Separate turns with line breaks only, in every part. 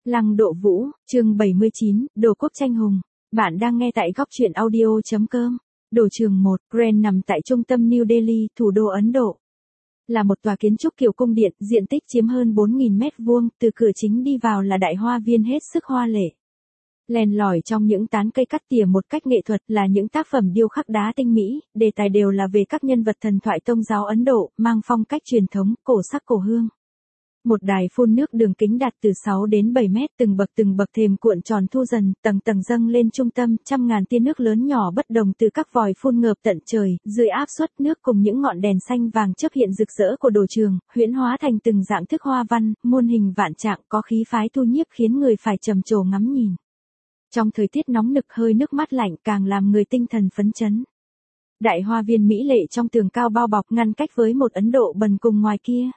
Lăng Độ Vũ, chương 79, Đồ Quốc Tranh Hùng. Bạn đang nghe tại góc truyện audio.com. Đồ trường 1, Grand nằm tại trung tâm New Delhi, thủ đô Ấn Độ. Là một tòa kiến trúc kiểu cung điện, diện tích chiếm hơn 4.000 mét vuông, từ cửa chính đi vào là đại hoa viên hết sức hoa lệ. Len lỏi trong những tán cây cắt tỉa một cách nghệ thuật là những tác phẩm điêu khắc đá tinh mỹ, đề tài đều là về các nhân vật thần thoại tôn giáo Ấn Độ, mang phong cách truyền thống, cổ sắc cổ hương. Một đài phun nước đường kính đạt từ 6 đến 7 mét, từng bậc thềm cuộn tròn thu dần, tầng tầng dâng lên trung tâm, trăm ngàn tia nước lớn nhỏ bất đồng từ các vòi phun ngợp tận trời, dưới áp suất nước cùng những ngọn đèn xanh vàng chớp hiện rực rỡ của đồ trường, huyễn hóa thành từng dạng thức hoa văn, muôn hình vạn trạng, có khí phái thu nhiếp khiến người phải trầm trồ ngắm nhìn. Trong thời tiết nóng nực hơi nước mát lạnh càng làm người tinh thần phấn chấn. Đại hoa viên mỹ lệ trong tường cao bao bọc ngăn cách với một Ấn Độ bần cùng ngoài kia.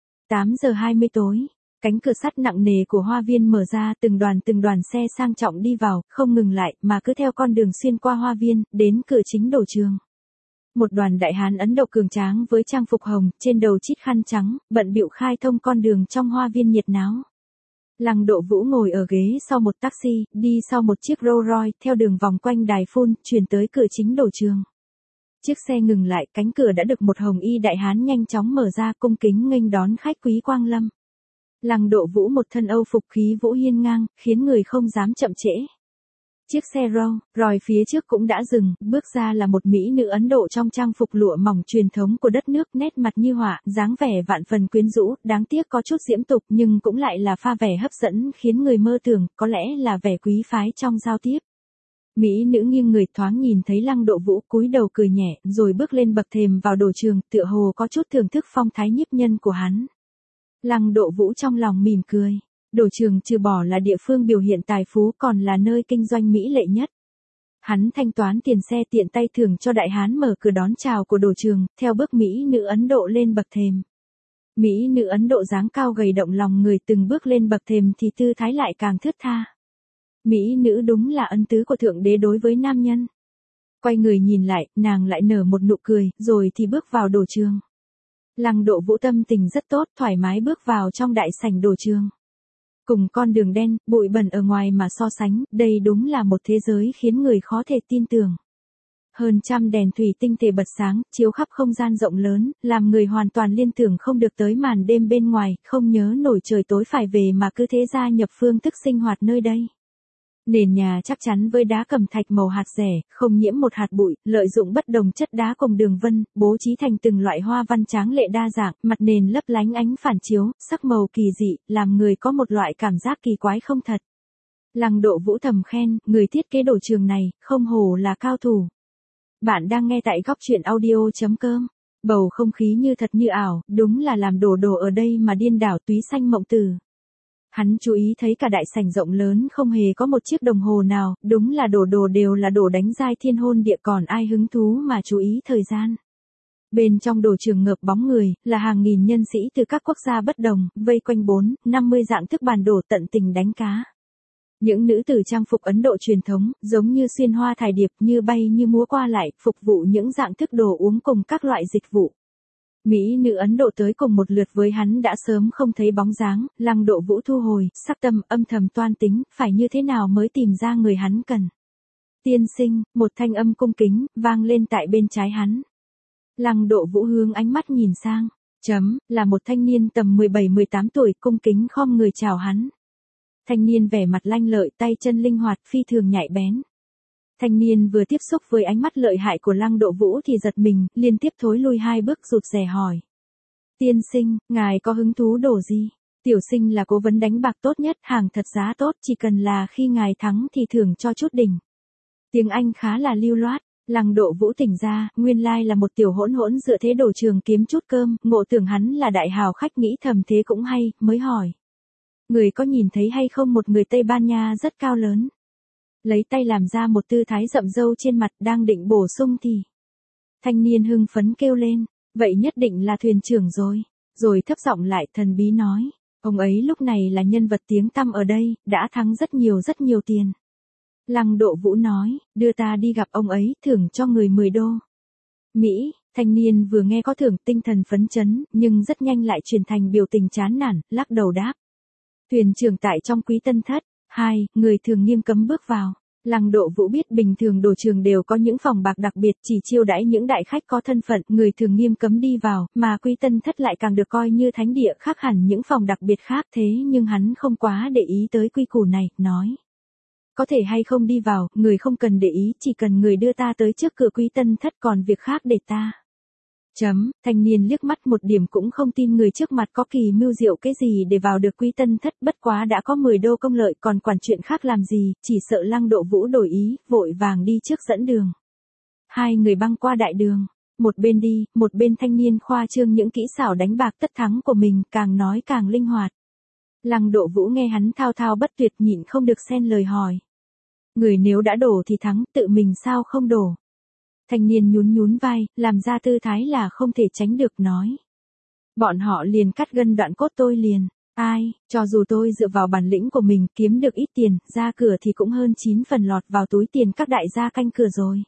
8 giờ 20 tối, cánh cửa sắt nặng nề của hoa viên mở ra, từng đoàn xe sang trọng đi vào, không ngừng lại, mà cứ theo con đường xuyên qua hoa viên, đến cửa chính đồ trường. Một đoàn đại hán Ấn Độ cường tráng với trang phục hồng, trên đầu chít khăn trắng, bận bịu khai thông con đường trong hoa viên nhiệt náo. Lăng Độ Vũ ngồi ở ghế sau một taxi, đi sau một chiếc Rolls Royce, theo đường vòng quanh đài phun, chuyển tới cửa chính đồ trường. Chiếc xe ngừng lại, cánh cửa đã được một hồng y đại hán nhanh chóng mở ra, cung kính nghênh đón khách quý quang lâm. Lăng Độ Vũ một thân âu phục khí vũ hiên ngang, khiến người không dám chậm trễ. Chiếc xe Rolls Royce phía trước cũng đã dừng, bước ra là một mỹ nữ Ấn Độ trong trang phục lụa mỏng truyền thống của đất nước, nét mặt như họa, dáng vẻ vạn phần quyến rũ, đáng tiếc có chút diễm tục nhưng cũng lại là pha vẻ hấp dẫn khiến người mơ tưởng, có lẽ là vẻ quý phái trong giao tiếp. Mỹ nữ nghiêng người thoáng nhìn thấy Lăng Độ Vũ, cúi đầu cười nhẹ, rồi bước lên bậc thềm vào đồ trường, tựa hồ có chút thưởng thức phong thái nhiếp nhân của hắn. Lăng Độ Vũ trong lòng mỉm cười. Đồ trường trừ bỏ là địa phương biểu hiện tài phú còn là nơi kinh doanh mỹ lệ nhất. Hắn thanh toán tiền xe tiện tay thưởng cho đại hán mở cửa đón chào của đồ trường, theo bước mỹ nữ Ấn Độ lên bậc thềm. Mỹ nữ Ấn Độ dáng cao gầy động lòng người, từng bước lên bậc thềm thì tư thái lại càng thướt tha. Mỹ nữ đúng là ân tứ của Thượng Đế đối với nam nhân. Quay người nhìn lại, nàng lại nở một nụ cười, rồi thì bước vào đồ trường. Lăng Độ Vũ tâm tình rất tốt, thoải mái bước vào trong đại sảnh đồ trường. Cùng con đường đen, bụi bẩn ở ngoài mà so sánh, đây đúng là một thế giới khiến người khó thể tin tưởng. Hơn trăm đèn thủy tinh thể bật sáng, chiếu khắp không gian rộng lớn, làm người hoàn toàn liên tưởng không được tới màn đêm bên ngoài, không nhớ nổi trời tối phải về mà cứ thế gia nhập phương thức sinh hoạt nơi đây. Nền nhà chắc chắn với đá cẩm thạch màu hạt rẻ, không nhiễm một hạt bụi, lợi dụng bất đồng chất đá cùng đường vân, bố trí thành từng loại hoa văn tráng lệ đa dạng, mặt nền lấp lánh ánh phản chiếu, sắc màu kỳ dị, làm người có một loại cảm giác kỳ quái không thật. Lăng Độ Vũ thầm khen, người thiết kế đồ trường này, không hổ là cao thủ. Bạn đang nghe tại góc truyện audio.com. Bầu không khí như thật như ảo, đúng là làm đồ ở đây mà điên đảo túy xanh mộng tử. Hắn chú ý thấy cả đại sảnh rộng lớn không hề có một chiếc đồng hồ nào, đúng là đồ đều là đồ đánh giai thiên hôn địa, còn ai hứng thú mà chú ý thời gian. Bên trong đồ trường ngợp bóng người, là hàng nghìn nhân sĩ từ các quốc gia bất đồng, vây quanh 4-50 dạng thức bàn đổ tận tình đánh cá. Những nữ tử trang phục Ấn Độ truyền thống, giống như xuyên hoa thải điệp, như bay như múa qua lại, phục vụ những dạng thức đồ uống cùng các loại dịch vụ. Mỹ nữ Ấn Độ tới cùng một lượt với hắn đã sớm không thấy bóng dáng, Lăng Độ Vũ thu hồi, sắc tâm âm thầm toan tính, phải như thế nào mới tìm ra người hắn cần. Tiên sinh, một thanh âm cung kính, vang lên tại bên trái hắn. Lăng Độ Vũ hướng ánh mắt nhìn sang, là một thanh niên tầm 17-18 tuổi, cung kính khom người chào hắn. Thanh niên vẻ mặt lanh lợi, tay chân linh hoạt, phi thường nhạy bén. Thanh niên vừa tiếp xúc với ánh mắt lợi hại của Lăng Độ Vũ thì giật mình, liên tiếp thối lui 2 bước rụt rè hỏi. Tiên sinh, ngài có hứng thú đồ gì? Tiểu sinh là cố vấn đánh bạc tốt nhất, hàng thật giá tốt, chỉ cần là khi ngài thắng thì thưởng cho chút đỉnh. Tiếng Anh khá là lưu loát, Lăng Độ Vũ tỉnh ra, nguyên lai là một tiểu hỗn dựa thế đồ trường kiếm chút cơm, ngộ tưởng hắn là đại hào khách, nghĩ thầm thế cũng hay, mới hỏi. Người có nhìn thấy hay không một người Tây Ban Nha rất cao lớn? Lấy tay làm ra một tư thái rậm râu trên mặt, đang định bổ sung thì. Thanh niên hưng phấn kêu lên, vậy nhất định là thuyền trưởng rồi. Rồi thấp giọng lại thần bí nói, ông ấy lúc này là nhân vật tiếng tăm ở đây, đã thắng rất nhiều tiền. Lăng Độ Vũ nói, đưa ta đi gặp ông ấy, thưởng cho người 10 đô. Mỹ, thanh niên vừa nghe có thưởng tinh thần phấn chấn, nhưng rất nhanh lại chuyển thành biểu tình chán nản, lắc đầu đáp. Thuyền trưởng tại trong Quý Tân Thất. 2. Người thường nghiêm cấm bước vào. Lăng Độ Vũ biết bình thường đồ trường đều có những phòng bạc đặc biệt chỉ chiêu đãi những đại khách có thân phận, người thường nghiêm cấm đi vào, mà Quý Tân Thất lại càng được coi như thánh địa khác hẳn những phòng đặc biệt khác, thế nhưng hắn không quá để ý tới quy củ này, nói. Có thể hay không đi vào, người không cần để ý, chỉ cần người đưa ta tới trước cửa Quý Tân Thất, còn việc khác để ta. Thanh niên liếc mắt một điểm cũng không tin người trước mặt có kỳ mưu diệu cái gì để vào được Quý Tân Thất, bất quá đã có 10 đô công lợi còn quản chuyện khác làm gì, chỉ sợ Lăng Độ Vũ đổi ý, vội vàng đi trước dẫn đường. Hai người băng qua đại đường, một bên đi, một bên thanh niên khoa trương những kỹ xảo đánh bạc tất thắng của mình, càng nói càng linh hoạt. Lăng Độ Vũ nghe hắn thao thao bất tuyệt nhịn không được xen lời hỏi. Người nếu đã đổ thì thắng, tự mình sao không đổ? Thanh niên nhún nhún vai, làm ra tư thái là không thể tránh được, nói. Bọn họ liền cắt gân đoạn cốt tôi liền. Ai, cho dù tôi dựa vào bản lĩnh của mình kiếm được ít tiền, ra cửa thì cũng hơn 9 phần lọt vào túi tiền các đại gia canh cửa rồi.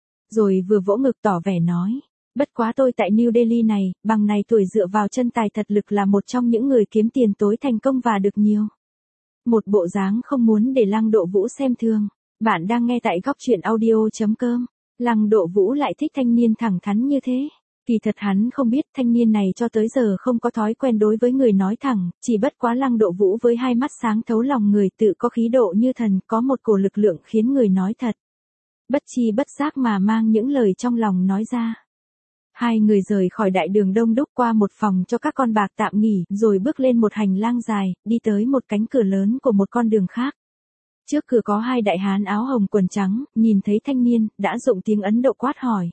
Rồi vừa vỗ ngực tỏ vẻ nói. Bất quá tôi tại New Delhi này, bằng này tuổi dựa vào chân tài thật lực là một trong những người kiếm tiền tối thành công và được nhiều. Một bộ dáng không muốn để Lăng Độ Vũ xem thường. Bạn đang nghe tại góc truyện audio.com. Lăng Độ Vũ lại thích thanh niên thẳng thắn như thế. Kỳ thật hắn không biết thanh niên này cho tới giờ không có thói quen đối với người nói thẳng, chỉ bất quá Lăng Độ Vũ với hai mắt sáng thấu lòng người, tự có khí độ như thần, có một cổ lực lượng khiến người nói thật. Bất chi bất giác mà mang những lời trong lòng nói ra. Hai người rời khỏi đại đường đông đúc qua một phòng cho các con bạc tạm nghỉ, rồi bước lên một hành lang dài, đi tới một cánh cửa lớn của một con đường khác. Trước cửa có hai đại hán áo hồng quần trắng, nhìn thấy thanh niên, đã dụng tiếng Ấn Độ quát hỏi.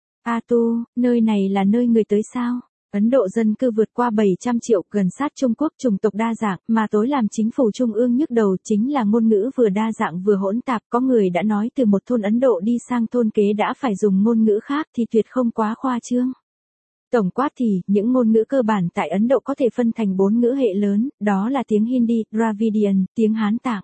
A Tu, nơi này là nơi người tới sao? Ấn Độ dân cư vượt qua 700 triệu, gần sát Trung Quốc, chủng tộc đa dạng, mà tối làm chính phủ trung ương nhức đầu chính là ngôn ngữ vừa đa dạng vừa hỗn tạp. Có người đã nói từ một thôn Ấn Độ đi sang thôn kế đã phải dùng ngôn ngữ khác thì tuyệt không quá khoa trương. Tổng quát thì, những ngôn ngữ cơ bản tại Ấn Độ có thể phân thành 4 ngữ hệ lớn, đó là tiếng Hindi, Dravidian, tiếng Hán Tạng.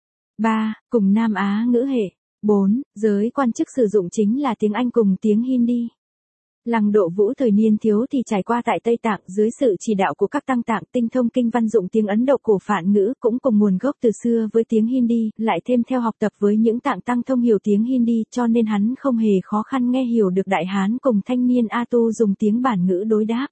3. Cùng Nam Á ngữ hệ. 4. Giới quan chức sử dụng chính là tiếng Anh cùng tiếng Hindi. Lăng Độ Vũ thời niên thiếu thì trải qua tại Tây Tạng dưới sự chỉ đạo của các tăng tạng tinh thông kinh văn dụng tiếng Ấn Độ cổ phạn ngữ cũng cùng nguồn gốc từ xưa với tiếng Hindi, lại thêm theo học tập với những tạng tăng thông hiểu tiếng Hindi cho nên hắn không hề khó khăn nghe hiểu được đại hán cùng thanh niên A Tu dùng tiếng bản ngữ đối đáp.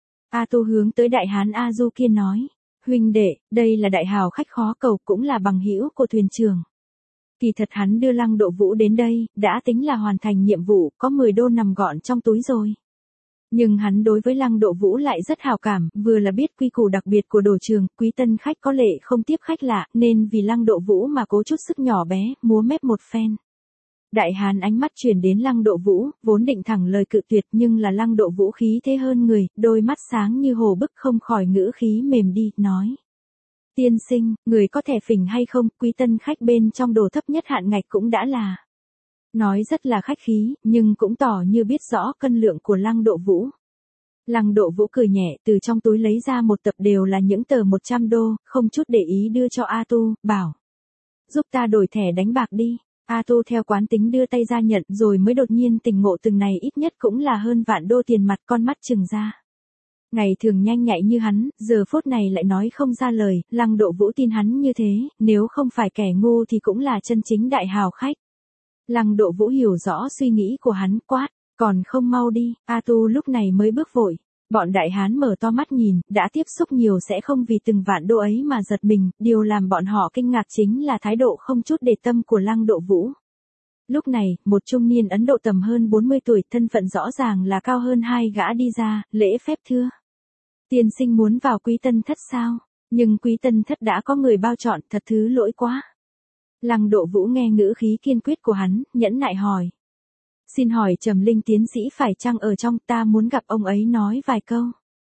A Tu hướng tới đại hán A Du kia nói. Huynh đệ, đây là đại hào khách khó cầu cũng là bằng hữu của thuyền trưởng. Kỳ thật hắn đưa Lăng Độ Vũ đến đây, đã tính là hoàn thành nhiệm vụ, có 10 đô nằm gọn trong túi rồi. Nhưng hắn đối với Lăng Độ Vũ lại rất hào cảm, vừa là biết quy củ đặc biệt của đồ trường, quý tân khách có lệ không tiếp khách lạ, nên vì Lăng Độ Vũ mà cố chút sức nhỏ bé, múa mép một phen. Đại hán ánh mắt chuyển đến Lăng Độ Vũ, vốn định thẳng lời cự tuyệt nhưng là Lăng Độ Vũ khí thế hơn người, đôi mắt sáng như hồ bức không khỏi ngữ khí mềm đi, nói. Tiên sinh, người có thẻ phỉnh hay không, quý tân khách bên trong đồ thấp nhất hạn ngạch cũng đã là. Nói rất là khách khí, nhưng cũng tỏ như biết rõ cân lượng của Lăng Độ Vũ. Lăng Độ Vũ cười nhẹ, từ trong túi lấy ra một tập đều là những tờ 100 đô, không chút để ý đưa cho A Tu, bảo. Giúp ta đổi thẻ đánh bạc đi. A Tu theo quán tính đưa tay ra nhận rồi mới đột nhiên tỉnh ngộ từng này ít nhất cũng là hơn vạn đô tiền mặt, con mắt trừng ra. Ngày thường nhanh nhạy như hắn, giờ phút này lại nói không ra lời, Lăng Độ Vũ tin hắn như thế, nếu không phải kẻ ngu thì cũng là chân chính đại hào khách. Lăng Độ Vũ hiểu rõ suy nghĩ của hắn, quát, còn không mau đi. A Tu lúc này mới bước vội. Bọn đại hán mở to mắt nhìn, đã tiếp xúc nhiều sẽ không vì từng vạn đô ấy mà giật mình, điều làm bọn họ kinh ngạc chính là thái độ không chút để tâm của Lăng Độ Vũ. Lúc này, một trung niên Ấn Độ tầm hơn 40 tuổi, thân phận rõ ràng là cao hơn hai gã đi ra, lễ phép thưa. Tiên sinh muốn vào quý tân thất sao? Nhưng quý tân thất đã có người bao chọn, thật thứ lỗi quá. Lăng Độ Vũ nghe ngữ khí kiên quyết của hắn, nhẫn nại hỏi. Xin hỏi Trầm Linh tiến sĩ phải chăng ở trong, ta muốn gặp ông ấy nói vài câu.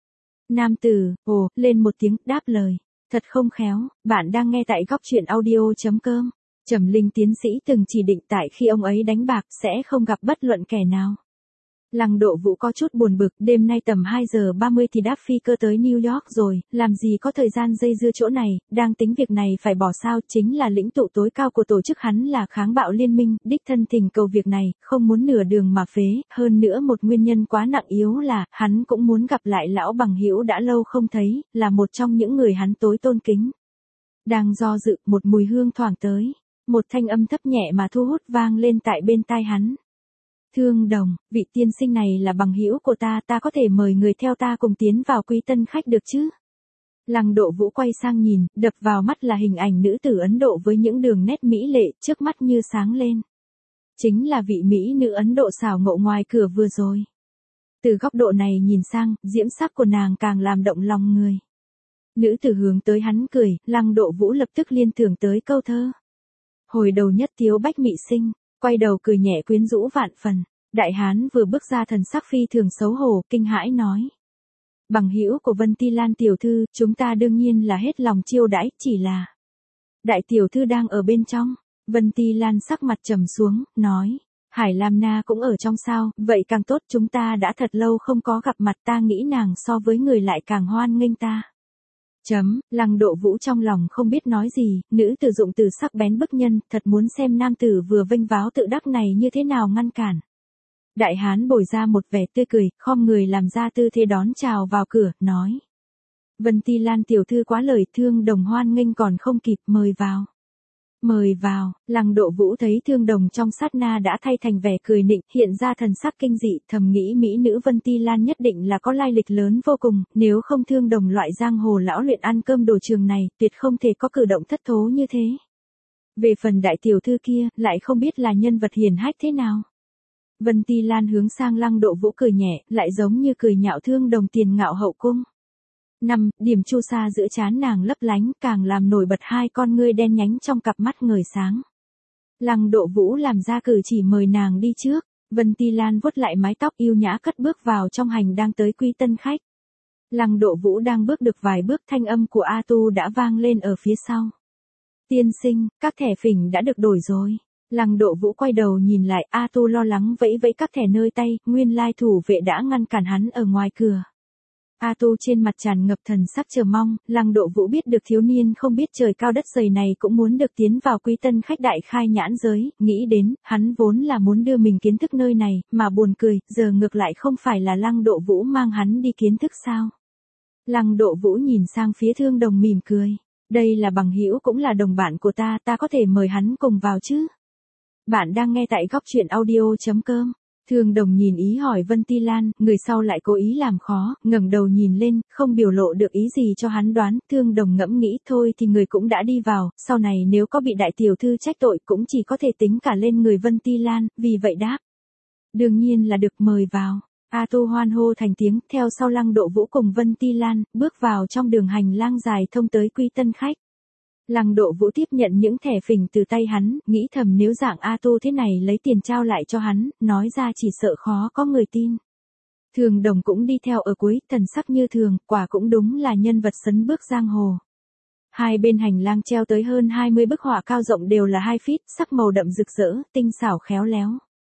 Nam tử, lên một tiếng, đáp lời. Thật không khéo, bạn đang nghe tại góc truyện audio.com. Trầm Linh tiến sĩ từng chỉ định tại khi ông ấy đánh bạc sẽ không gặp bất luận kẻ nào. Lăng Độ Vũ có chút buồn bực, đêm nay tầm 2 giờ 30 thì đáp phi cơ tới New York rồi, làm gì có thời gian dây dưa chỗ này, đang tính việc này phải bỏ sao, chính là lĩnh tụ tối cao của tổ chức hắn là kháng bạo liên minh, đích thân thỉnh cầu việc này, không muốn nửa đường mà phế, hơn nữa một nguyên nhân quá nặng yếu là, hắn cũng muốn gặp lại lão bằng hữu đã lâu không thấy, là một trong những người hắn tối tôn kính. Đang do dự, một mùi hương thoảng tới. Một thanh âm thấp nhẹ mà thu hút vang lên tại bên tai hắn. Thương Đồng, vị tiên sinh này là bằng hữu của ta, ta có thể mời người theo ta cùng tiến vào quý tân khách được chứ? Lăng Độ Vũ quay sang nhìn, đập vào mắt là hình ảnh nữ tử Ấn Độ với những đường nét mỹ lệ, trước mắt như sáng lên. Chính là vị mỹ nữ Ấn Độ xảo ngộ ngoài cửa vừa rồi. Từ góc độ này nhìn sang, diễm sắc của nàng càng làm động lòng người. Nữ tử hướng tới hắn cười, Lăng Độ Vũ lập tức liên tưởng tới câu thơ. Hồi đầu nhất tiếu bách mị sinh, quay đầu cười nhẹ quyến rũ vạn phần. Đại hán vừa bước ra thần sắc phi thường xấu hổ, kinh hãi nói. Bằng hữu của Vân Ti Lan tiểu thư, chúng ta đương nhiên là hết lòng chiêu đãi, chỉ là đại tiểu thư đang ở bên trong. Vân Ti Lan sắc mặt trầm xuống, nói. Hải Lam Na cũng ở trong sao, vậy càng tốt, chúng ta đã thật lâu không có gặp mặt, ta nghĩ nàng so với người lại càng hoan nghênh ta. Lăng Độ Vũ trong lòng không biết nói gì, nữ tử dụng từ sắc bén bức nhân, thật muốn xem nam tử vừa vênh váo tự đắc này như thế nào ngăn cản. Đại hán bồi ra một vẻ tươi cười, khom người làm ra tư thế đón chào vào cửa, nói. Vân Ti Lan tiểu thư quá lời, Thương Đồng hoan nghênh còn không kịp, mời vào. Mời vào, Lăng Độ Vũ thấy Thương Đồng trong sát na đã thay thành vẻ cười nịnh, hiện ra thần sắc kinh dị, thầm nghĩ mỹ nữ Vân Ti Lan nhất định là có lai lịch lớn vô cùng, nếu không Thương Đồng loại giang hồ lão luyện ăn cơm đồ trường này, tuyệt không thể có cử động thất thố như thế. Về phần đại tiểu thư kia, lại không biết là nhân vật hiển hách thế nào. Vân Ti Lan hướng sang Lăng Độ Vũ cười nhẹ, lại giống như cười nhạo Thương Đồng tiền ngạo hậu cung. Điểm chu sa giữa trán nàng lấp lánh, càng làm nổi bật hai con ngươi đen nhánh trong cặp mắt ngời sáng. Lăng Độ Vũ làm ra cử chỉ mời nàng đi trước, Vân Ti Lan vuốt lại mái tóc yêu nhã cất bước vào trong hành đang tới quý tân khách. Lăng Độ Vũ đang bước được vài bước, thanh âm của A Tu đã vang lên ở phía sau. Tiên sinh, các thẻ phỉnh đã được đổi rồi. Lăng Độ Vũ quay đầu nhìn lại, A Tu lo lắng vẫy vẫy các thẻ nơi tay, nguyên lai thủ vệ đã ngăn cản hắn ở ngoài cửa. A Tu trên mặt tràn ngập thần sắc chờ mong, Lăng Độ Vũ biết được thiếu niên không biết trời cao đất dày này cũng muốn được tiến vào quý tân khách đại khai nhãn giới, nghĩ đến, hắn vốn là muốn đưa mình kiến thức nơi này, mà buồn cười, giờ ngược lại không phải là Lăng Độ Vũ mang hắn đi kiến thức sao. Lăng Độ Vũ nhìn sang phía Thương Đồng mỉm cười, đây là bằng hữu cũng là đồng bạn của ta, ta có thể mời hắn cùng vào chứ. Bạn đang nghe tại góc truyện audio.com. Thương Đồng nhìn ý hỏi Vân Ti Lan, người sau lại cố ý làm khó, ngẩng đầu nhìn lên, không biểu lộ được ý gì cho hắn đoán, Thương Đồng ngẫm nghĩ thôi thì người cũng đã đi vào, sau này nếu có bị đại tiểu thư trách tội cũng chỉ có thể tính cả lên người Vân Ti Lan, vì vậy đáp. Đương nhiên là được, mời vào. A Tu hoan hô thành tiếng, theo sau Lăng Độ Vũ cùng Vân Ti Lan, bước vào trong đường hành lang dài thông tới quý tân khách. Lăng Độ Vũ tiếp nhận những thẻ phỉnh từ tay hắn, nghĩ thầm nếu dạng A Tu thế này lấy tiền trao lại cho hắn, nói ra chỉ sợ khó có người tin. Thường Đồng cũng đi theo ở cuối, thần sắc như thường, quả cũng đúng là nhân vật sấn bước giang hồ. Hai bên hành lang treo tới hơn 20 bức họa cao rộng đều là 2 feet, sắc màu đậm rực rỡ, tinh xảo khéo léo.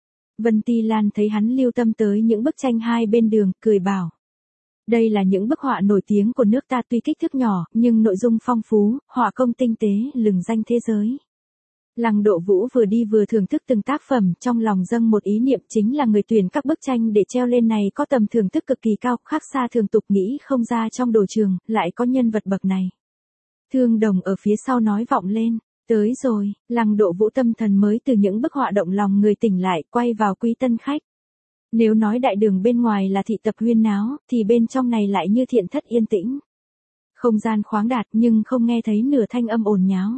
Vân Ti Lan thấy hắn lưu tâm tới những bức tranh hai bên đường, cười bảo. Đây là những bức họa nổi tiếng của nước ta, tuy kích thước nhỏ, nhưng nội dung phong phú, họa công tinh tế, lừng danh thế giới. Lăng Độ Vũ vừa đi vừa thưởng thức từng tác phẩm, trong lòng dâng một ý niệm, chính là người tuyển các bức tranh để treo lên này có tầm thưởng thức cực kỳ cao, khác xa thường tục, nghĩ không ra trong đồ trường, lại có nhân vật bậc này. Thương Đồng ở phía sau nói vọng lên, tới rồi. Lăng Độ Vũ tâm thần mới từ những bức họa động lòng người tỉnh lại, quay vào quý tân khách. Nếu nói đại đường bên ngoài là thị tập huyên náo, thì bên trong này lại như thiện thất yên tĩnh. Không gian khoáng đạt nhưng không nghe thấy nửa thanh âm ồn nháo.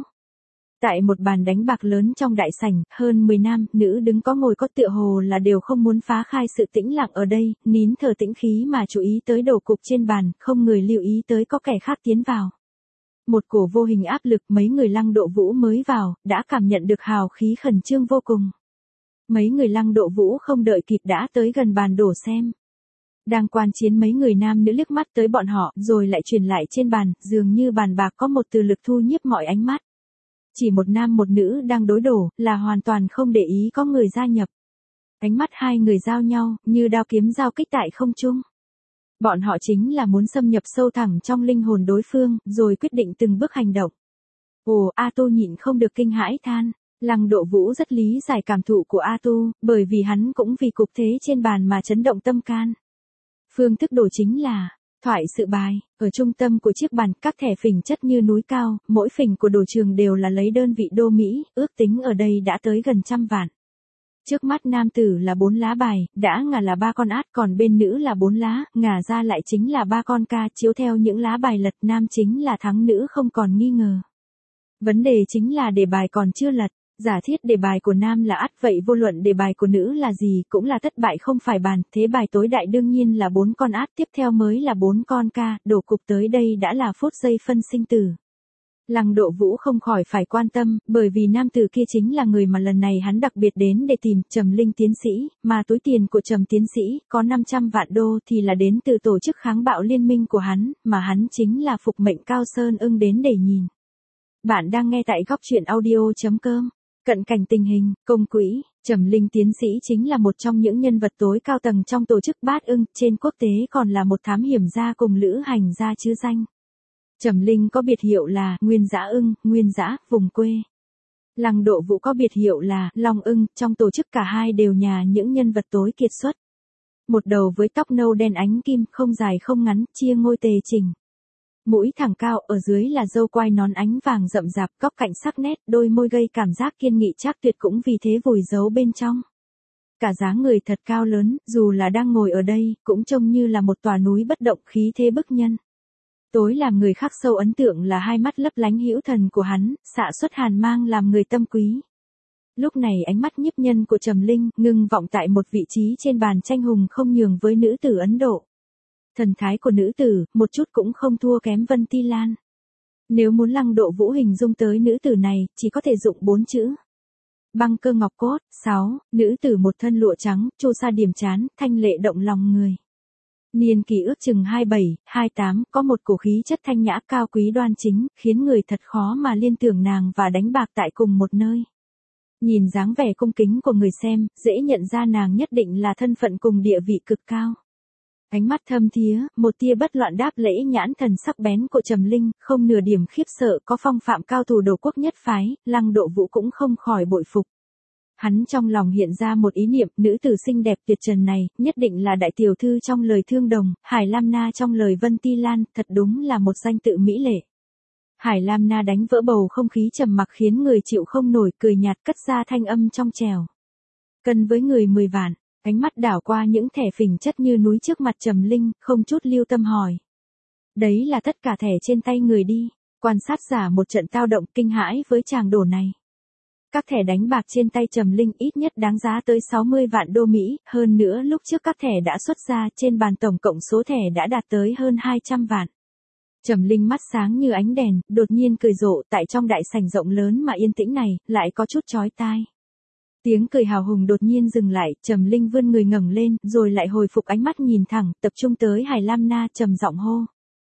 Tại một bàn đánh bạc lớn trong đại sảnh, hơn 10 nam, nữ đứng có ngồi có, tựa hồ là đều không muốn phá khai sự tĩnh lặng ở đây, nín thở tĩnh khí mà chú ý tới đồ cục trên bàn, không người lưu ý tới có kẻ khác tiến vào. Một cổ vô hình áp lực, mấy người Lăng Độ Vũ mới vào, đã cảm nhận được hào khí khẩn trương vô cùng. Mấy người Lăng Độ Vũ không đợi kịp đã tới gần bàn đổ xem. Đang quan chiến mấy người nam nữ liếc mắt tới bọn họ, rồi lại truyền lại trên bàn, dường như bàn bạc có một từ lực thu nhiếp mọi ánh mắt. Chỉ một nam một nữ đang đối đổ, là hoàn toàn không để ý có người gia nhập. Ánh mắt hai người giao nhau, như đao kiếm giao kích tại không trung. Bọn họ chính là muốn xâm nhập sâu thẳm trong linh hồn đối phương, rồi quyết định từng bước hành động. Ồ, A Tu nhịn không được kinh hãi than. Lăng Độ Vũ rất lý giải cảm thụ của A Tu, bởi vì hắn cũng vì cục thế trên bàn mà chấn động tâm can. Phương thức đổ chính là, Thoại sự bài, ở trung tâm của chiếc bàn, các thẻ phình chất như núi cao, mỗi phình của đồ trường đều là lấy đơn vị đô Mỹ, ước tính ở đây đã tới gần 100 vạn. Trước mắt nam tử là 4 lá bài, đã ngả là 3 con át, còn bên nữ là 4 lá, ngả ra lại chính là 3 con ca, chiếu theo những lá bài lật nam chính là thắng, nữ không còn nghi ngờ. Vấn đề chính là đề bài còn chưa lật. Giả thiết đề bài của nam là ắt, vậy vô luận đề bài của nữ là gì cũng là thất bại không phải bàn, thế bài tối đại đương nhiên là 4 con át, tiếp theo mới là 4 con ca, đổ cục tới đây đã là phút giây phân sinh tử. Lăng Độ Vũ không khỏi phải quan tâm, bởi vì nam tử kia chính là người mà lần này hắn đặc biệt đến để tìm, Trầm Linh tiến sĩ, mà túi tiền của Trầm tiến sĩ có 500 vạn đô thì là đến từ tổ chức kháng bạo liên minh của hắn, mà hắn chính là phục mệnh Cao Sơn Ưng đến để nhìn. Bạn đang nghe tại góc truyện audio.com. Cận cảnh tình hình, công quỹ, Trầm Linh tiến sĩ chính là một trong những nhân vật tối cao tầng trong tổ chức Bát Ưng, trên quốc tế còn là một thám hiểm gia cùng lữ hành gia chứ danh. Trầm Linh có biệt hiệu là Nguyên Dã Ưng, Nguyên Dã, vùng quê. Lăng Độ Vũ có biệt hiệu là Long Ưng, trong tổ chức cả hai đều nhà những nhân vật tối kiệt xuất. Một đầu với tóc nâu đen ánh kim, không dài không ngắn, chia ngôi tề chỉnh. Mũi thẳng cao, ở dưới là râu quai nón ánh vàng rậm rạp, góc cạnh sắc nét, đôi môi gây cảm giác kiên nghị trác tuyệt cũng vì thế vùi giấu bên trong. Cả dáng người thật cao lớn, dù là đang ngồi ở đây, cũng trông như là một tòa núi bất động, khí thế bức nhân. Tối làm người khác sâu ấn tượng là hai mắt lấp lánh hữu thần của hắn, xạ xuất hàn mang làm người tâm quý. Lúc này ánh mắt nhiếp nhân của Trầm Linh ngưng vọng tại một vị trí trên bàn tranh hùng không nhường với nữ tử Ấn Độ. Thần thái của nữ tử, một chút cũng không thua kém Vân Ti Lan. Nếu muốn Lăng Độ Vũ hình dung tới nữ tử này, chỉ có thể dụng 4 chữ. Băng cơ ngọc cốt. 6. Nữ tử một thân lụa trắng, chu sa điểm trán, thanh lệ động lòng người. Niên kỳ ước chừng 27, 28, có một cổ khí chất thanh nhã cao quý đoan chính, khiến người thật khó mà liên tưởng nàng và đánh bạc tại cùng một nơi. Nhìn dáng vẻ cung kính của người xem, dễ nhận ra nàng nhất định là thân phận cùng địa vị cực cao. Ánh mắt thâm thía, một tia bất loạn đáp lễ nhãn thần sắc bén của Trầm Linh, không nửa điểm khiếp sợ, có phong phạm cao thủ Đồ quốc nhất phái, Lăng Độ Vũ cũng không khỏi bội phục. Hắn trong lòng hiện ra một ý niệm, nữ tử xinh đẹp tuyệt trần này, nhất định là đại tiểu thư trong lời Thương Đồng, Hải Lam Na trong lời Vân Ti Lan, thật đúng là một danh tự mỹ lệ. Hải Lam Na đánh vỡ bầu không khí trầm mặc khiến người chịu không nổi, cười nhạt cất ra thanh âm trong trẻo. Cân với người 10 vạn. Ánh mắt đảo qua những thẻ phình chất như núi trước mặt Trầm Linh, không chút lưu tâm hỏi. Đấy là tất cả thẻ trên tay người đi. Quan sát giả một trận tao động kinh hãi với tràng đổ này. Các thẻ đánh bạc trên tay Trầm Linh ít nhất đáng giá tới 60 vạn đô Mỹ, hơn nữa lúc trước các thẻ đã xuất ra trên bàn tổng cộng số thẻ đã đạt tới hơn 200 vạn. Trầm Linh mắt sáng như ánh đèn, đột nhiên cười rộ, tại trong đại sảnh rộng lớn mà yên tĩnh này, lại có chút chói tai. Tiếng cười hào hùng đột nhiên dừng lại, Trầm Linh vươn người ngẩng lên, rồi lại hồi phục ánh mắt nhìn thẳng, tập trung tới Hải Lam Na, trầm giọng hô.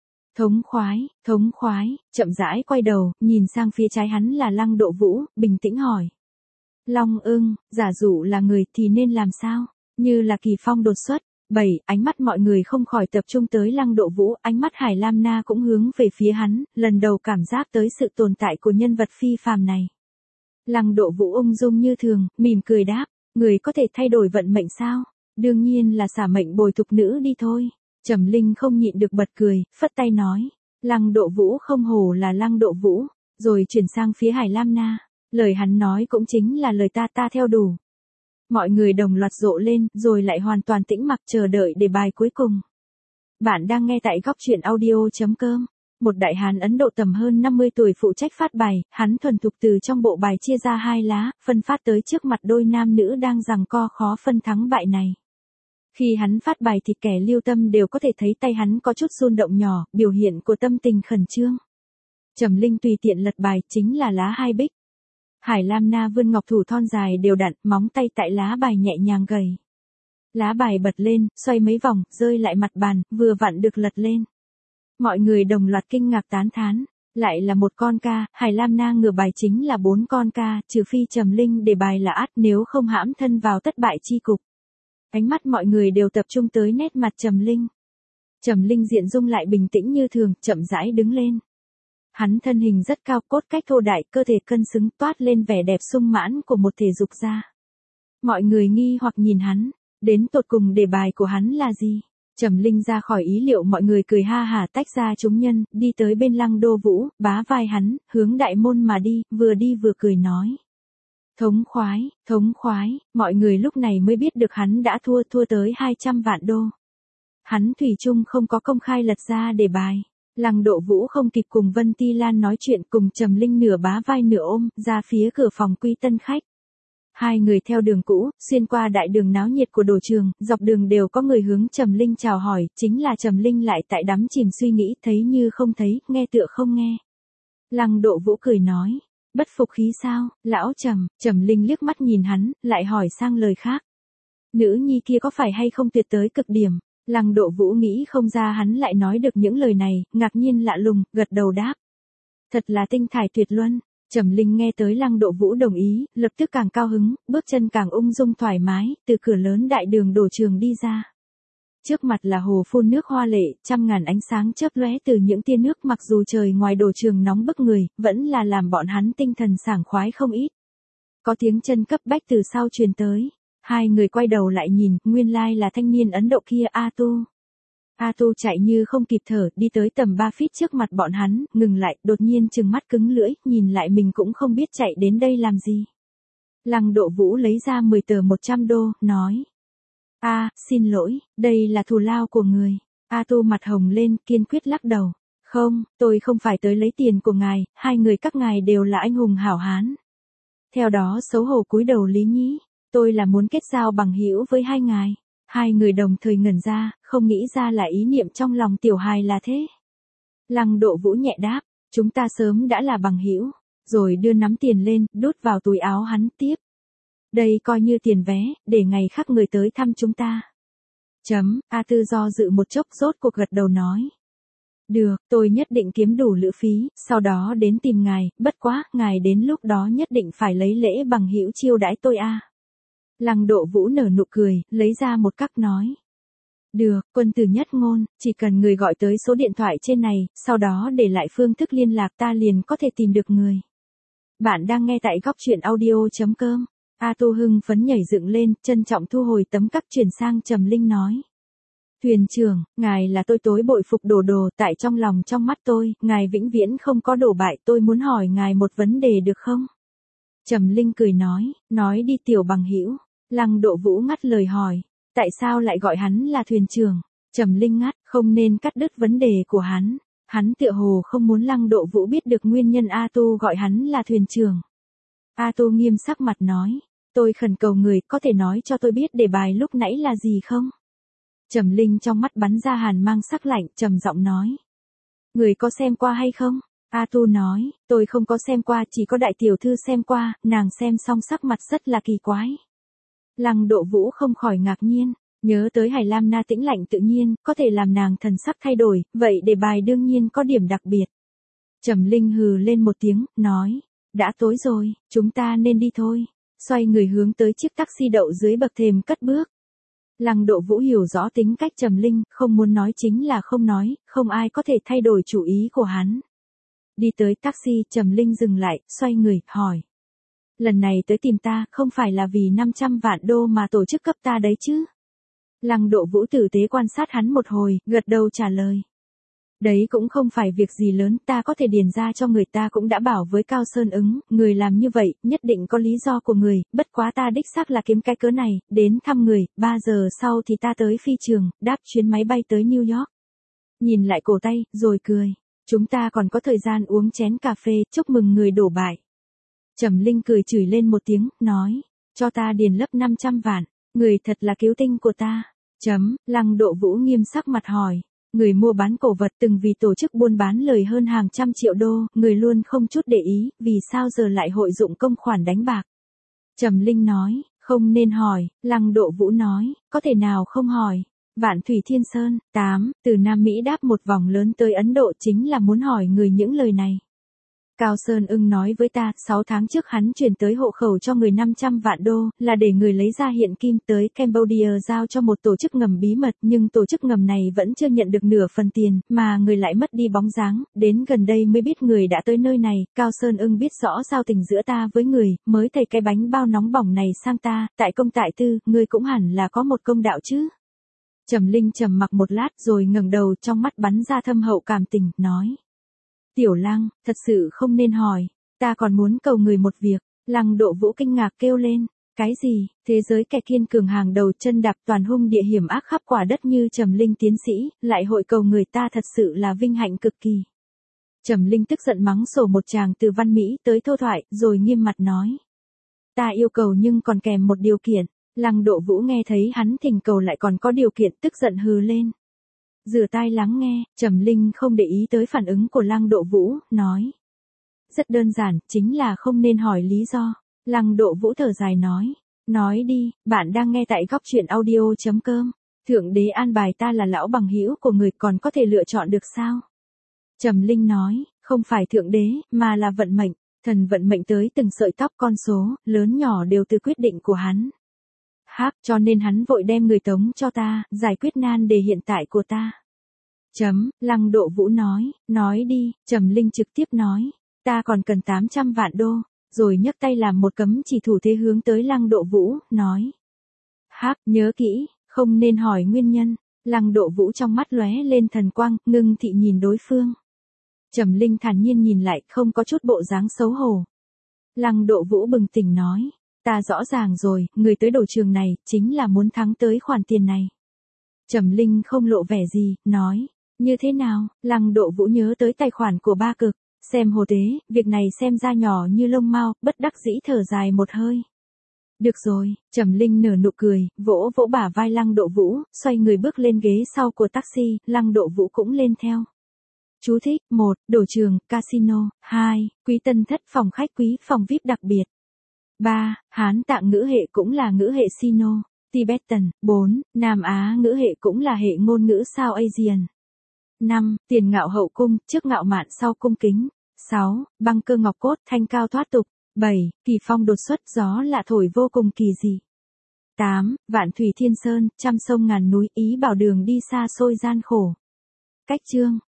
Thống khoái, chậm rãi quay đầu, nhìn sang phía trái hắn là Lăng Độ Vũ, bình tĩnh hỏi. Long Ưng, giả dụ là người thì nên làm sao? Như là kỳ phong đột xuất. 7. Ánh mắt mọi người không khỏi tập trung tới Lăng Độ Vũ, ánh mắt Hải Lam Na cũng hướng về phía hắn, lần đầu cảm giác tới sự tồn tại của nhân vật phi phàm này. Lăng Độ Vũ ung dung như thường, mỉm cười đáp, người có thể thay đổi vận mệnh sao? Đương nhiên là xả mệnh bồi thục nữ đi thôi. Trầm Linh không nhịn được bật cười, phất tay nói, Lăng Độ Vũ không hổ là Lăng Độ Vũ, rồi chuyển sang phía Hải Lam Na, lời hắn nói cũng chính là lời ta theo đủ. Mọi người đồng loạt rộ lên, rồi lại hoàn toàn tĩnh mặc chờ đợi đề bài cuối cùng. Bạn đang nghe tại góc truyện audio.com. Một đại hán Ấn Độ tầm hơn 50 tuổi phụ trách phát bài, hắn thuần thục từ trong bộ bài chia ra 2 lá, phân phát tới trước mặt đôi nam nữ đang giằng co khó phân thắng bại này. Khi hắn phát bài thì kẻ lưu tâm đều có thể thấy tay hắn có chút run động nhỏ, biểu hiện của tâm tình khẩn trương. Trầm Linh tùy tiện lật bài, chính là lá 2 bích. Hải Lam Na vươn ngọc thủ thon dài đều đặn, móng tay tại lá bài nhẹ nhàng gầy. Lá bài bật lên, xoay mấy vòng, rơi lại mặt bàn, vừa vặn được lật lên. Mọi người đồng loạt kinh ngạc tán thán, lại là một con ca, Hải Lam Na ngửa bài chính là 4 con ca, trừ phi Trầm Linh để bài là át, nếu không hãm thân vào thất bại chi cục. Ánh mắt mọi người đều tập trung tới nét mặt Trầm Linh. Trầm Linh diện dung lại bình tĩnh như thường, chậm rãi đứng lên. Hắn thân hình rất cao, cốt cách thô đại, cơ thể cân xứng, toát lên vẻ đẹp sung mãn của một thể dục gia. Mọi người nghi hoặc nhìn hắn, đến tột cùng đề bài của hắn là gì? Trầm Linh ra khỏi ý liệu mọi người cười ha hả tách ra chúng nhân, đi tới bên Lăng Đô Vũ, bá vai hắn, hướng đại môn mà đi vừa cười nói. Thống khoái, mọi người lúc này mới biết được hắn đã thua tới 200 vạn đô. Hắn thủy chung không có công khai lật ra để bài. Lăng Độ Vũ không kịp cùng Vân Ti Lan nói chuyện, cùng Trầm Linh nửa bá vai nửa ôm, ra phía cửa phòng Quy Tân khách. Hai người theo đường cũ, xuyên qua đại đường náo nhiệt của đồ trường, dọc đường đều có người hướng Trầm Linh chào hỏi, chính là Trầm Linh lại tại đắm chìm suy nghĩ, thấy như không thấy, nghe tựa không nghe. Lăng Độ Vũ cười nói, bất phục khí sao, lão Trầm Linh liếc mắt nhìn hắn, lại hỏi sang lời khác. Nữ nhi kia có phải hay không tuyệt tới cực điểm? Lăng Độ Vũ nghĩ không ra hắn lại nói được những lời này, ngạc nhiên lạ lùng, gật đầu đáp. Thật là tinh thải tuyệt luân. Trầm Linh nghe tới Lăng Độ Vũ đồng ý, lập tức càng cao hứng, bước chân càng ung dung thoải mái, từ cửa lớn đại đường đồ trường đi ra. Trước mặt là hồ phun nước hoa lệ, trăm ngàn ánh sáng chớp lóe từ những tia nước, mặc dù trời ngoài đồ trường nóng bức người, vẫn là làm bọn hắn tinh thần sảng khoái không ít. Có tiếng chân cấp bách từ sau truyền tới. Hai người quay đầu lại nhìn, nguyên lai là thanh niên Ấn Độ kia A Tu. A Tu chạy như không kịp thở, đi tới tầm 3 feet trước mặt bọn hắn, ngừng lại, đột nhiên trừng mắt cứng lưỡi, nhìn lại mình cũng không biết chạy đến đây làm gì. Lăng Độ Vũ lấy ra 10 tờ 100 đô, nói. Xin lỗi, đây là thù lao của người. A Tu mặt hồng lên, kiên quyết lắc đầu. Không, tôi không phải tới lấy tiền của ngài, hai người các ngài đều là anh hùng hảo hán. Theo đó xấu hổ cúi đầu lý nhí. Tôi là muốn kết giao bằng hữu với hai ngài. Hai người đồng thời ngẩn ra, không nghĩ ra là ý niệm trong lòng tiểu hài là thế. Lăng Độ Vũ nhẹ đáp, chúng ta sớm đã là bằng hữu, rồi đưa nắm tiền lên, đút vào túi áo hắn tiếp. Đây coi như tiền vé, để ngày khác người tới thăm chúng ta. A Tư do dự một chốc rốt cuộc gật đầu nói. Được, tôi nhất định kiếm đủ lữ phí, sau đó đến tìm ngài, bất quá, ngài đến lúc đó nhất định phải lấy lễ bằng hữu chiêu đãi tôi a. Lăng Độ Vũ nở nụ cười, lấy ra một cắc nói. Được, quân tử nhất ngôn, chỉ cần người gọi tới số điện thoại trên này, sau đó để lại phương thức liên lạc ta liền có thể tìm được người. Bạn đang nghe tại góc truyện audio.com. A Tu hưng phấn nhảy dựng lên, trân trọng thu hồi tấm cắc, chuyển sang Trầm Linh nói. Thuyền trưởng, ngài là tôi tối bội phục đồ, tại trong lòng trong mắt tôi, ngài vĩnh viễn không có đổ bại, tôi muốn hỏi ngài một vấn đề được không? Trầm Linh cười nói đi tiểu bằng hữu. Lăng Độ Vũ ngắt lời hỏi, tại sao lại gọi hắn là thuyền trưởng? Trầm Linh ngắt, không nên cắt đứt vấn đề của hắn. Hắn tựa hồ không muốn Lăng Độ Vũ biết được nguyên nhân A Tu gọi hắn là thuyền trưởng. A Tu nghiêm sắc mặt nói, tôi khẩn cầu người có thể nói cho tôi biết đề bài lúc nãy là gì không? Trầm Linh trong mắt bắn ra hàn mang sắc lạnh, trầm giọng nói. Người có xem qua hay không? A Tu nói, tôi không có xem qua, chỉ có đại tiểu thư xem qua, nàng xem xong sắc mặt rất là kỳ quái. Lăng Độ Vũ không khỏi ngạc nhiên, nhớ tới Hải Lam Na tĩnh lạnh tự nhiên, có thể làm nàng thần sắc thay đổi, vậy đề bài đương nhiên có điểm đặc biệt. Trầm Linh hừ lên một tiếng, nói, đã tối rồi, chúng ta nên đi thôi. Xoay người hướng tới chiếc taxi đậu dưới bậc thềm cất bước. Lăng Độ Vũ hiểu rõ tính cách Trầm Linh, không muốn nói chính là không nói, không ai có thể thay đổi chủ ý của hắn. Đi tới taxi, Trầm Linh dừng lại, xoay người, hỏi. Lần này tới tìm ta, không phải là vì 500 vạn đô mà tổ chức cấp ta đấy chứ? Lăng Độ Vũ tử tế quan sát hắn một hồi, gật đầu trả lời. Đấy cũng không phải việc gì lớn, ta có thể điền ra cho người, ta cũng đã bảo với Cao Sơn ứng, người làm như vậy, nhất định có lý do của người, bất quá ta đích xác là kiếm cái cớ này, đến thăm người, 3 giờ sau thì ta tới phi trường, đáp chuyến máy bay tới New York. Nhìn lại cổ tay, rồi cười. Chúng ta còn có thời gian uống chén cà phê, chúc mừng người đổ bại. Trầm Linh cười chửi lên một tiếng, nói, cho ta điền lấp 500 vạn, người thật là cứu tinh của ta. Lăng Độ Vũ nghiêm sắc mặt hỏi, người mua bán cổ vật từng vì tổ chức buôn bán lời hơn hàng trăm triệu đô, người luôn không chút để ý, vì sao giờ lại hội dụng công khoản đánh bạc? Trầm Linh nói, không nên hỏi. Lăng Độ Vũ nói, có thể nào không hỏi? Vạn Thủy Thiên Sơn, từ Nam Mỹ đáp một vòng lớn tới Ấn Độ chính là muốn hỏi người những lời này. Cao Sơn ưng nói với ta, 6 tháng trước hắn chuyển tới hộ khẩu cho người 500 vạn đô, là để người lấy ra hiện kim tới Cambodia giao cho một tổ chức ngầm bí mật, nhưng tổ chức ngầm này vẫn chưa nhận được nửa phần tiền, mà người lại mất đi bóng dáng, đến gần đây mới biết người đã tới nơi này, Cao Sơn ưng biết rõ giao tình giữa ta với người, mới thầy cái bánh bao nóng bỏng này sang ta, tại công tại tư, người cũng hẳn là có một công đạo chứ. Trầm Linh trầm mặc một lát rồi ngẩng đầu, trong mắt bắn ra thâm hậu cảm tình, nói. Tiểu Lăng, thật sự không nên hỏi, ta còn muốn cầu người một việc. Lăng Độ Vũ kinh ngạc kêu lên. Cái gì? Thế giới kẻ kiên cường hàng đầu chân đạp toàn hung địa hiểm ác khắp quả đất như Trầm Linh tiến sĩ, lại hội cầu người ta, thật sự là vinh hạnh cực kỳ. Trầm Linh tức giận mắng sổ một tràng từ văn mỹ tới thô thoại, rồi nghiêm mặt nói. Ta yêu cầu nhưng còn kèm một điều kiện. Lăng Độ Vũ nghe thấy hắn thỉnh cầu lại còn có điều kiện, tức giận hừ lên. Rửa tai lắng nghe, Trầm Linh không để ý tới phản ứng của Lăng Độ Vũ, nói. Rất đơn giản, chính là không nên hỏi lý do. Lăng Độ Vũ thở dài nói. Nói đi, bạn đang nghe tại góc truyện audio.com. Thượng đế an bài ta là lão bằng hữu của người, còn có thể lựa chọn được sao? Trầm Linh nói, không phải thượng đế, mà là vận mệnh. Thần vận mệnh tới từng sợi tóc, con số, lớn nhỏ đều từ quyết định của hắn. Cho nên hắn vội đem người tống cho ta, giải quyết nan đề hiện tại của ta. Lăng Độ Vũ nói đi. Trầm Linh trực tiếp nói, ta còn cần 800 vạn đô, rồi nhấc tay làm một cấm chỉ thủ thế hướng tới Lăng Độ Vũ, nói. Nhớ kỹ, không nên hỏi nguyên nhân. Lăng Độ Vũ trong mắt lóe lên thần quang, ngưng thị nhìn đối phương. Trầm Linh thản nhiên nhìn lại, không có chút bộ dáng xấu hổ. Lăng Độ Vũ bừng tỉnh nói, ta rõ ràng rồi, người tới đổ trường này, chính là muốn thắng tới khoản tiền này. Trầm Linh không lộ vẻ gì, nói, như thế nào? Lăng Độ Vũ nhớ tới tài khoản của Ba Cực, xem hồ tế, việc này xem ra nhỏ như lông mao, bất đắc dĩ thở dài một hơi. Được rồi, Trầm Linh nở nụ cười, vỗ vỗ bả vai Lăng Độ Vũ, xoay người bước lên ghế sau của taxi, Lăng Độ Vũ cũng lên theo. Chú thích: 1. Đổ trường, casino. 2. Quý tân thất, phòng khách quý, phòng VIP đặc biệt. 3. Hán Tạng ngữ hệ cũng là ngữ hệ Sino, Tibetan. 4. Nam Á ngữ hệ cũng là hệ ngôn ngữ South Asian. 5. Tiền ngạo hậu cung, trước ngạo mạn sau cung kính. 6. Băng cơ ngọc cốt, thanh cao thoát tục. 7. Kỳ phong đột xuất, gió lạ thổi vô cùng kỳ dị. 8. Vạn thủy thiên sơn, trăm sông ngàn núi, ý bảo đường đi xa xôi gian khổ. Cách chương